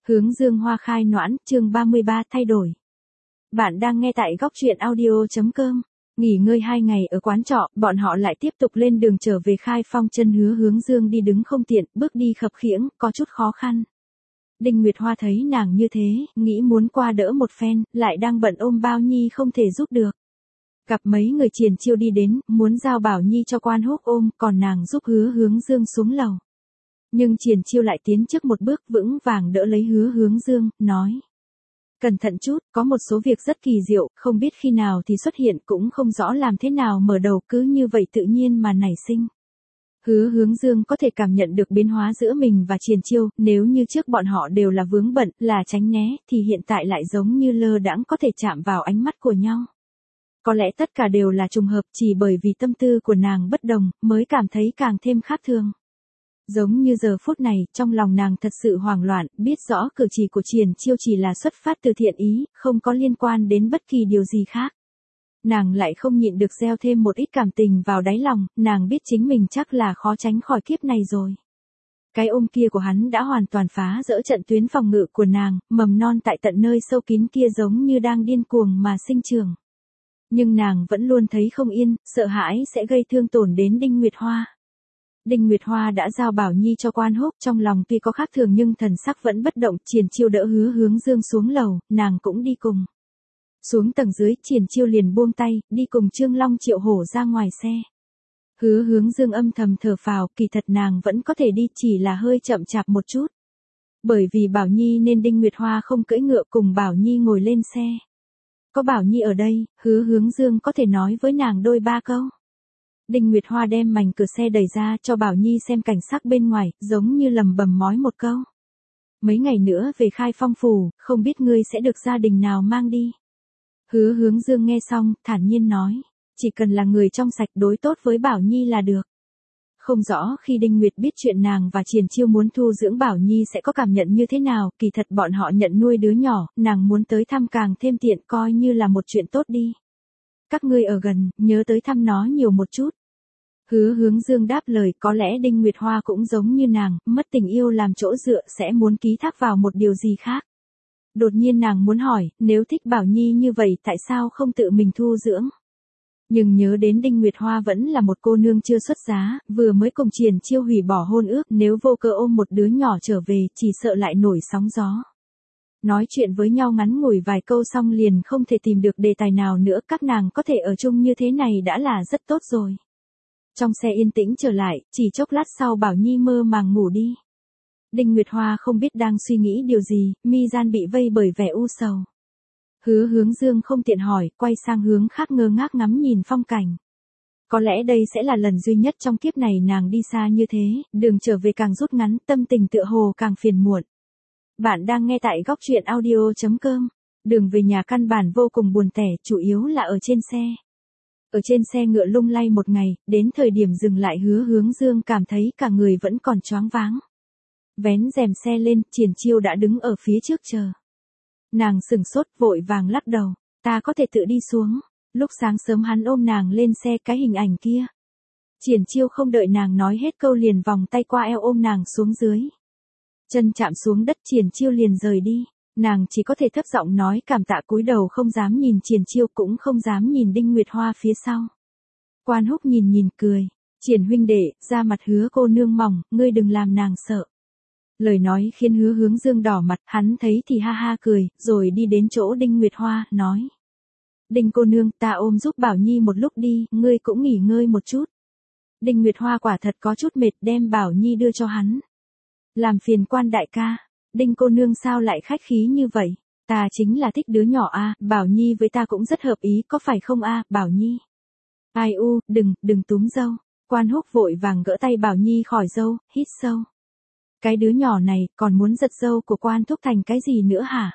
Hướng dương hoa khai noãn, chương 33 thay đổi. Bạn đang nghe tại góc truyện audio.com. Nghỉ ngơi 2 ngày ở quán trọ, bọn họ lại tiếp tục lên đường trở về Khai Phong. Chân Hướng Dương đi đứng không tiện, bước đi khập khiễng, có chút khó khăn. Đinh Nguyệt Hoa thấy nàng như thế, nghĩ muốn qua đỡ một phen, lại đang bận ôm Bao Nhi không thể giúp được. Gặp mấy người Triển Chiêu đi đến, muốn giao Bảo Nhi cho Quan Húc ôm, còn nàng giúp Hướng Dương xuống lầu. Nhưng Triển Chiêu lại tiến trước một bước, vững vàng đỡ lấy Hướng Dương, nói: cẩn thận chút, có một số việc rất kỳ diệu, không biết khi nào thì xuất hiện, cũng không rõ làm thế nào mở đầu, cứ như vậy tự nhiên mà nảy sinh. Hướng Dương có thể cảm nhận được biến hóa giữa mình và Triển Chiêu, nếu như trước bọn họ đều là vướng bận, là tránh né, thì hiện tại lại giống như lơ đãng có thể chạm vào ánh mắt của nhau. Có lẽ tất cả đều là trùng hợp, chỉ bởi vì tâm tư của nàng bất đồng, mới cảm thấy càng thêm khác thường. Giống như giờ phút này, trong lòng nàng thật sự hoảng loạn, biết rõ cử chỉ của Triển Chiêu chỉ là xuất phát từ thiện ý, không có liên quan đến bất kỳ điều gì khác. Nàng lại không nhịn được gieo thêm một ít cảm tình vào đáy lòng, nàng biết chính mình chắc là khó tránh khỏi kiếp này rồi. Cái ôm kia của hắn đã hoàn toàn phá dỡ trận tuyến phòng ngự của nàng, mầm non tại tận nơi sâu kín kia giống như đang điên cuồng mà sinh trưởng. Nhưng nàng vẫn luôn thấy không yên, sợ hãi sẽ gây thương tổn đến Đinh Nguyệt Hoa. Đinh Nguyệt Hoa đã giao Bảo Nhi cho Quan Húc, trong lòng tuy có khác thường nhưng thần sắc vẫn bất động. Triển Chiêu đỡ Hướng Dương xuống lầu, nàng cũng đi cùng. Xuống tầng dưới, Triển Chiêu liền buông tay, đi cùng Trương Long Triệu Hổ ra ngoài xe. Hướng Dương âm thầm thở phào, kỳ thật nàng vẫn có thể đi, chỉ là hơi chậm chạp một chút. Bởi vì Bảo Nhi nên Đinh Nguyệt Hoa không cưỡi ngựa, cùng Bảo Nhi ngồi lên xe. Có Bảo Nhi ở đây, Hướng Dương có thể nói với nàng đôi ba câu. Đinh Nguyệt Hoa đem mảnh cửa xe đẩy ra cho Bảo Nhi xem cảnh sắc bên ngoài, giống như lầm bầm mói một câu. Mấy ngày nữa về Khai Phong phủ, không biết ngươi sẽ được gia đình nào mang đi. Hướng Dương nghe xong, thản nhiên nói, chỉ cần là người trong sạch đối tốt với Bảo Nhi là được. Không rõ khi Đinh Nguyệt biết chuyện nàng và Triển Chiêu muốn thu dưỡng Bảo Nhi sẽ có cảm nhận như thế nào, kỳ thật bọn họ nhận nuôi đứa nhỏ, nàng muốn tới thăm càng thêm tiện, coi như là một chuyện tốt đi. Các ngươi ở gần, nhớ tới thăm nó nhiều một chút. Hướng Dương đáp lời, có lẽ Đinh Nguyệt Hoa cũng giống như nàng, mất tình yêu làm chỗ dựa sẽ muốn ký thác vào một điều gì khác. Đột nhiên nàng muốn hỏi, nếu thích Bảo Nhi như vậy tại sao không tự mình thu dưỡng? Nhưng nhớ đến Đinh Nguyệt Hoa vẫn là một cô nương chưa xuất giá, vừa mới cùng Triển Chiêu hủy bỏ hôn ước, nếu vô cớ ôm một đứa nhỏ trở về, chỉ sợ lại nổi sóng gió. Nói chuyện với nhau ngắn ngủi vài câu xong liền không thể tìm được đề tài nào nữa, các nàng có thể ở chung như thế này đã là rất tốt rồi. Trong xe yên tĩnh trở lại, chỉ chốc lát sau Bảo Nhi mơ màng ngủ đi. Đinh Nguyệt Hoa không biết đang suy nghĩ điều gì, mi gian bị vây bởi vẻ u sầu. Hướng Dương không tiện hỏi, quay sang hướng khác ngơ ngác ngắm nhìn phong cảnh. Có lẽ đây sẽ là lần duy nhất trong kiếp này nàng đi xa như thế, đường trở về càng rút ngắn, tâm tình tựa hồ càng phiền muộn. Bạn đang nghe tại góc truyện audio.com. Đường về nhà căn bản vô cùng buồn tẻ, chủ yếu là ở trên xe. Ở trên xe ngựa lung lay một ngày, đến thời điểm dừng lại Hướng Dương cảm thấy cả người vẫn còn choáng váng. Vén rèm xe lên, Triển Chiêu đã đứng ở phía trước chờ. Nàng sửng sốt, vội vàng lắc đầu, ta có thể tự đi xuống. Lúc sáng sớm hắn ôm nàng lên xe, cái hình ảnh kia. Triển Chiêu không đợi nàng nói hết câu liền vòng tay qua eo ôm nàng xuống dưới. Chân chạm xuống đất, Triển Chiêu liền rời đi. Nàng chỉ có thể thấp giọng nói cảm tạ, cúi đầu không dám nhìn Triển Chiêu, cũng không dám nhìn Đinh Nguyệt Hoa phía sau. Quan Húc nhìn cười, Triển huynh đệ, da mặt Hứa cô nương mỏng, ngươi đừng làm nàng sợ. Lời nói khiến Hướng Dương đỏ mặt, hắn thấy thì ha ha cười, rồi đi đến chỗ Đinh Nguyệt Hoa, nói. Đinh cô nương, ta ôm giúp Bảo Nhi một lúc đi, ngươi cũng nghỉ ngơi một chút. Đinh Nguyệt Hoa quả thật có chút mệt, đem Bảo Nhi đưa cho hắn. Làm phiền Quan đại ca. Đinh cô nương sao lại khách khí như vậy? Ta chính là thích đứa nhỏ a, Bảo Nhi với ta cũng rất hợp ý, có phải không a, Bảo Nhi? Ai u, đừng túm dâu. Quan Húc vội vàng gỡ tay Bảo Nhi khỏi dâu, hít sâu. Cái đứa nhỏ này, còn muốn giật dâu của Quan thúc thành cái gì nữa hả?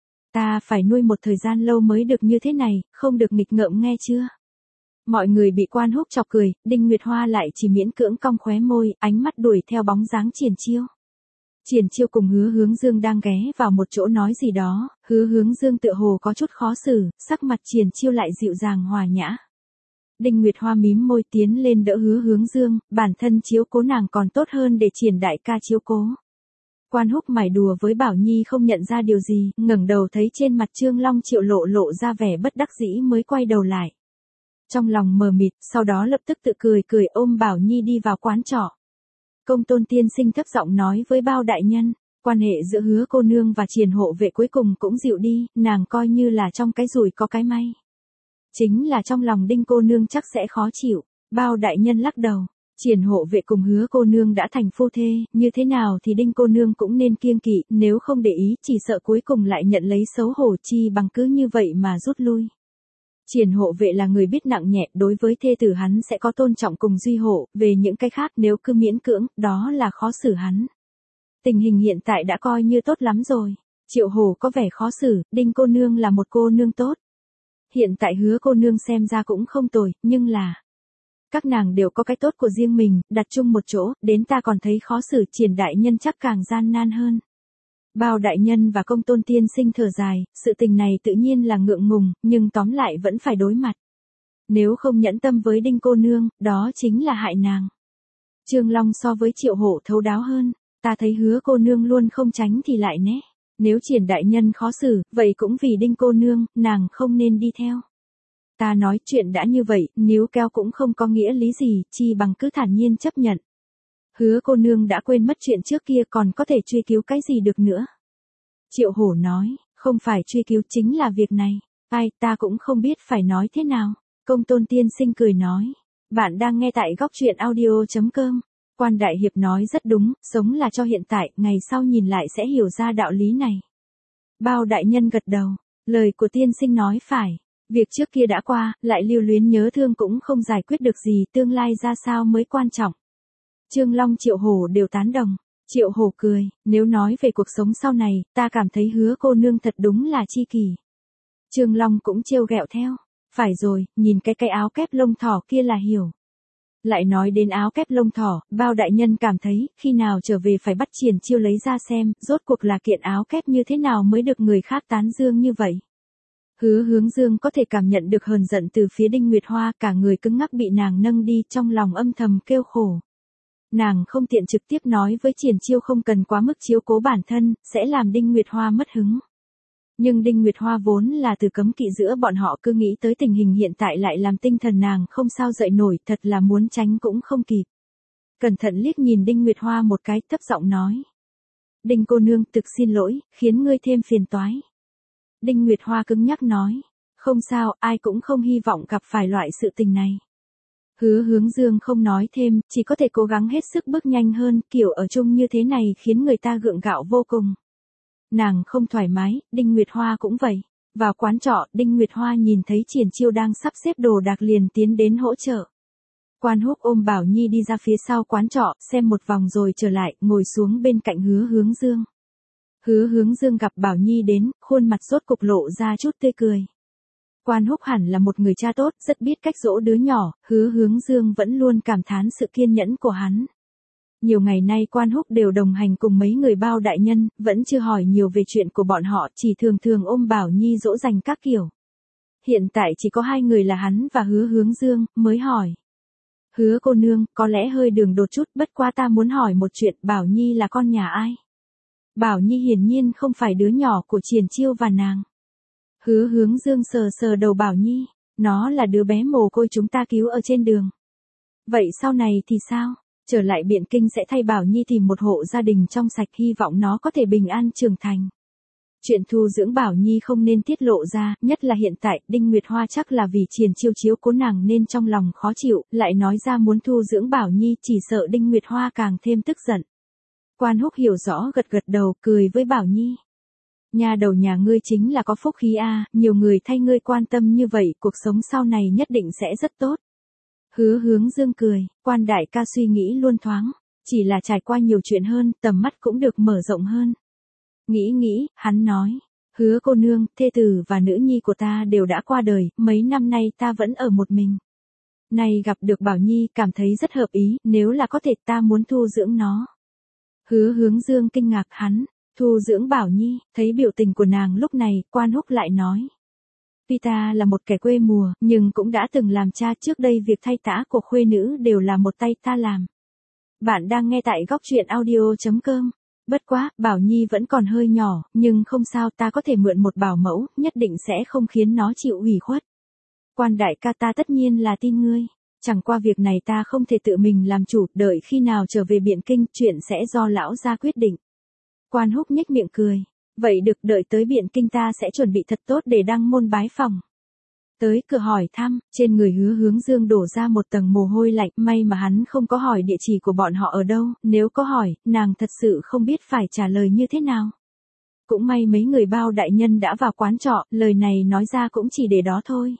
Ta phải nuôi một thời gian lâu mới được như thế này, không được nghịch ngợm nghe chưa? Mọi người bị Quan Húc chọc cười, Đinh Nguyệt Hoa lại chỉ miễn cưỡng cong khóe môi, ánh mắt đuổi theo bóng dáng Triển Chiêu. Triển Chiêu cùng Hướng Dương đang ghé vào một chỗ nói gì đó, Hướng Dương tựa hồ có chút khó xử, sắc mặt Triển Chiêu lại dịu dàng hòa nhã. Đinh Nguyệt Hoa mím môi tiến lên đỡ Hướng Dương, bản thân chiếu cố nàng còn tốt hơn để Triển đại ca chiếu cố. Quan Húc mải đùa với Bảo Nhi không nhận ra điều gì, ngẩng đầu thấy trên mặt Trương Long Triệu lộ ra vẻ bất đắc dĩ mới quay đầu lại. Trong lòng mờ mịt, sau đó lập tức tự cười ôm Bảo Nhi đi vào quán trọ. Công Tôn tiên sinh thấp giọng nói với Bao đại nhân, quan hệ giữa Hứa cô nương và Triển hộ vệ cuối cùng cũng dịu đi, nàng coi như là trong cái rủi có cái may. Chính là trong lòng Đinh cô nương chắc sẽ khó chịu. Bao đại nhân lắc đầu, Triển hộ vệ cùng Hứa cô nương đã thành phu thê, như thế nào thì Đinh cô nương cũng nên kiêng kỵ, nếu không để ý chỉ sợ cuối cùng lại nhận lấy xấu hổ, chi bằng cứ như vậy mà rút lui. Triển hộ vệ là người biết nặng nhẹ, đối với thê tử hắn sẽ có tôn trọng cùng duy hộ, về những cái khác nếu cứ miễn cưỡng, đó là khó xử hắn. Tình hình hiện tại đã coi như tốt lắm rồi. Triệu Hổ có vẻ khó xử, Đinh cô nương là một cô nương tốt. Hiện tại Hứa cô nương xem ra cũng không tồi, nhưng là các nàng đều có cái tốt của riêng mình, đặt chung một chỗ, đến ta còn thấy khó xử, Triển đại nhân chắc càng gian nan hơn. Bao đại nhân và Công Tôn tiên sinh thở dài, sự tình này tự nhiên là ngượng ngùng, nhưng tóm lại vẫn phải đối mặt. Nếu không nhẫn tâm với Đinh cô nương, đó chính là hại nàng. Trương Long so với Triệu Hổ thấu đáo hơn, ta thấy Hứa cô nương luôn không tránh thì lại né. Nếu Triển đại nhân khó xử, vậy cũng vì Đinh cô nương, nàng không nên đi theo. Ta nói chuyện đã như vậy, níu kéo cũng không có nghĩa lý gì, chi bằng cứ thản nhiên chấp nhận. Hứa cô nương đã quên mất chuyện trước kia còn có thể truy cứu cái gì được nữa. Triệu Hổ nói, không phải truy cứu chính là việc này. Ai, ta cũng không biết phải nói thế nào. Công Tôn tiên sinh cười nói. Bạn đang nghe tại góc truyện audio.com. Quan đại hiệp nói rất đúng, sống là cho hiện tại, ngày sau nhìn lại sẽ hiểu ra đạo lý này. Bao đại nhân gật đầu, lời của tiên sinh nói phải. Việc trước kia đã qua, lại lưu luyến nhớ thương cũng không giải quyết được gì, tương lai ra sao mới quan trọng. Trương Long Triệu Hổ đều tán đồng. Triệu Hổ cười, nếu nói về cuộc sống sau này, ta cảm thấy Hứa cô nương thật đúng là chi kỷ. Trương Long cũng trêu ghẹo theo. Phải rồi, nhìn cái áo kép lông thỏ kia là hiểu. Lại nói đến áo kép lông thỏ, Bao đại nhân cảm thấy, khi nào trở về phải bắt Triển Chiêu lấy ra xem, rốt cuộc là kiện áo kép như thế nào mới được người khác tán dương như vậy. Hứa Hướng Dương có thể cảm nhận được hờn giận từ phía Đinh Nguyệt Hoa, cả người cứng ngắc bị nàng nâng đi, trong lòng âm thầm kêu khổ. Nàng không tiện trực tiếp nói với Triển Chiêu không cần quá mức chiếu cố bản thân, sẽ làm Đinh Nguyệt Hoa mất hứng. Nhưng Đinh Nguyệt Hoa vốn là từ cấm kỵ giữa bọn họ, cứ nghĩ tới tình hình hiện tại lại làm tinh thần nàng không sao dậy nổi, thật là muốn tránh cũng không kịp. Cẩn thận liếc nhìn Đinh Nguyệt Hoa một cái, thấp giọng nói. Đinh cô nương, thực xin lỗi, khiến ngươi thêm phiền toái. Đinh Nguyệt Hoa cứng nhắc nói. Không sao, ai cũng không hy vọng gặp phải loại sự tình này. Hứa Hướng Dương không nói thêm, chỉ có thể cố gắng hết sức bước nhanh hơn, kiểu ở chung như thế này khiến người ta gượng gạo vô cùng. Nàng không thoải mái, Đinh Nguyệt Hoa cũng vậy. Vào quán trọ, Đinh Nguyệt Hoa nhìn thấy Triển Chiêu đang sắp xếp đồ đạc liền tiến đến hỗ trợ. Quan Húc ôm Bảo Nhi đi ra phía sau quán trọ, xem một vòng rồi trở lại, ngồi xuống bên cạnh Hứa Hướng Dương. Hứa Hướng Dương gặp Bảo Nhi đến, khuôn mặt rốt cục lộ ra chút tươi cười. Quan Húc hẳn là một người cha tốt, rất biết cách dỗ đứa nhỏ, Hứa Hướng Dương vẫn luôn cảm thán sự kiên nhẫn của hắn. Nhiều ngày nay Quan Húc đều đồng hành cùng mấy người Bao đại nhân, vẫn chưa hỏi nhiều về chuyện của bọn họ, chỉ thường thường ôm Bảo Nhi dỗ dành các kiểu. Hiện tại chỉ có hai người là hắn và Hứa Hướng Dương, mới hỏi. Hứa cô nương, có lẽ hơi đường đột chút, bất quá ta muốn hỏi một chuyện, Bảo Nhi là con nhà ai? Bảo Nhi hiển nhiên không phải đứa nhỏ của Triển Chiêu và nàng. Hứa Hướng Dương sờ sờ đầu Bảo Nhi, nó là đứa bé mồ côi chúng ta cứu ở trên đường. Vậy sau này thì sao? Trở lại Biện Kinh sẽ thay Bảo Nhi tìm một hộ gia đình trong sạch, hy vọng nó có thể bình an trưởng thành. Chuyện thu dưỡng Bảo Nhi không nên tiết lộ ra, nhất là hiện tại, Đinh Nguyệt Hoa chắc là vì Triển Chiêu chiếu cố nàng nên trong lòng khó chịu, lại nói ra muốn thu dưỡng Bảo Nhi, chỉ sợ Đinh Nguyệt Hoa càng thêm tức giận. Quan Húc hiểu rõ gật gật đầu, cười với Bảo Nhi. Nhà đầu nhà ngươi chính là có phúc khí a, nhiều người thay ngươi quan tâm như vậy, cuộc sống sau này nhất định sẽ rất tốt. Hứa Hướng Dương cười, Quan đại ca suy nghĩ luôn thoáng, chỉ là trải qua nhiều chuyện hơn, tầm mắt cũng được mở rộng hơn. Nghĩ, hắn nói, Hứa cô nương, thê tử và nữ nhi của ta đều đã qua đời, mấy năm nay ta vẫn ở một mình. Nay gặp được Bảo Nhi, cảm thấy rất hợp ý, nếu là có thể ta muốn thu dưỡng nó. Hứa Hướng Dương kinh ngạc, hắn thu dưỡng Bảo Nhi, thấy biểu tình của nàng lúc này, Quan Húc lại nói. Tuy ta là một kẻ quê mùa, nhưng cũng đã từng làm cha, trước đây việc thay tã của khuê nữ đều là một tay ta làm. Bạn đang nghe tại góc truyện audio.com. Bất quá, Bảo Nhi vẫn còn hơi nhỏ, nhưng không sao, ta có thể mượn một bảo mẫu, nhất định sẽ không khiến nó chịu ủy khuất. Quan đại ca, ta tất nhiên là tin ngươi. Chẳng qua việc này ta không thể tự mình làm chủ, đợi khi nào trở về Biện Kinh, chuyện sẽ do lão gia quyết định. Quan Húc nhếch miệng cười. Vậy được, đợi tới Biện Kinh ta sẽ chuẩn bị thật tốt để đăng môn bái phòng. Tới cửa hỏi thăm, trên người Hứa Hướng Dương đổ ra một tầng mồ hôi lạnh, may mà hắn không có hỏi địa chỉ của bọn họ ở đâu, nếu có hỏi, nàng thật sự không biết phải trả lời như thế nào. Cũng may mấy người Bao đại nhân đã vào quán trọ, lời này nói ra cũng chỉ để đó thôi.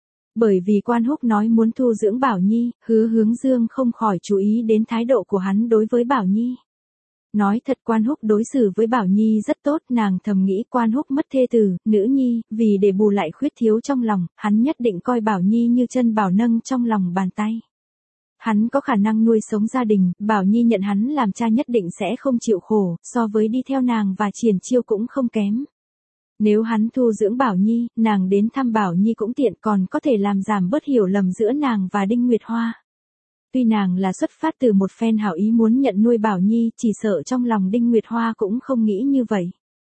Bởi vì Quan Húc nói muốn thu dưỡng Bảo Nhi, Hứa Hướng Dương không khỏi chú ý đến thái độ của hắn đối với Bảo Nhi. Nói thật, Quan Húc đối xử với Bảo Nhi rất tốt, nàng thầm nghĩ Quan Húc mất thê tử, nữ nhi, vì để bù lại khuyết thiếu trong lòng, hắn nhất định coi Bảo Nhi như chân bảo nâng trong lòng bàn tay. Hắn có khả năng nuôi sống gia đình, Bảo Nhi nhận hắn làm cha nhất định sẽ không chịu khổ, so với đi theo nàng và Triển Chiêu cũng không kém. Nếu hắn thu dưỡng Bảo Nhi, nàng đến thăm Bảo Nhi cũng tiện, còn có thể làm giảm bớt hiểu lầm giữa nàng và Đinh Nguyệt Hoa. Tuy nàng là xuất phát từ một phen hảo ý muốn nhận nuôi Bảo Nhi, chỉ sợ trong lòng Đinh Nguyệt Hoa cũng không nghĩ như vậy.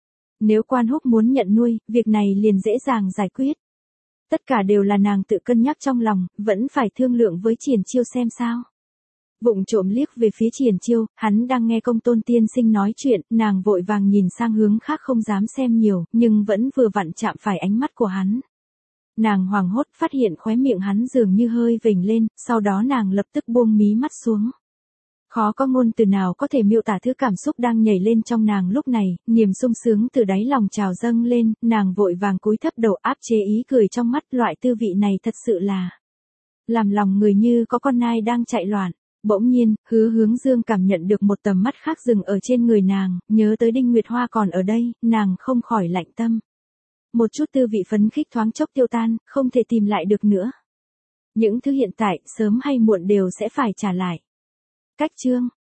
Nếu Quan Húc muốn nhận nuôi, việc này liền dễ dàng giải quyết. Tất cả đều là nàng tự cân nhắc trong lòng, vẫn phải thương lượng với Triển Chiêu xem sao. Vụng trộm liếc về phía Triển Chiêu, hắn đang nghe Công Tôn tiên sinh nói chuyện, nàng vội vàng nhìn sang hướng khác không dám xem nhiều, nhưng vẫn vừa vặn chạm phải ánh mắt của hắn. Nàng hoảng hốt phát hiện khóe miệng hắn dường như hơi vểnh lên, sau đó nàng lập tức buông mí mắt xuống. Khó có ngôn từ nào có thể miêu tả thứ cảm xúc đang nhảy lên trong nàng lúc này, niềm sung sướng từ đáy lòng trào dâng lên, nàng vội vàng cúi thấp đầu áp chế ý cười trong mắt, loại tư vị này thật sự là làm lòng người như có con nai đang chạy loạn. Bỗng nhiên, Hứa Hướng Dương cảm nhận được một tầm mắt khác dừng ở trên người nàng, nhớ tới Đinh Nguyệt Hoa còn ở đây, nàng không khỏi lạnh tâm. Một chút tư vị phấn khích thoáng chốc tiêu tan, không thể tìm lại được nữa. Những thứ hiện tại, sớm hay muộn đều sẽ phải trả lại. Cách chương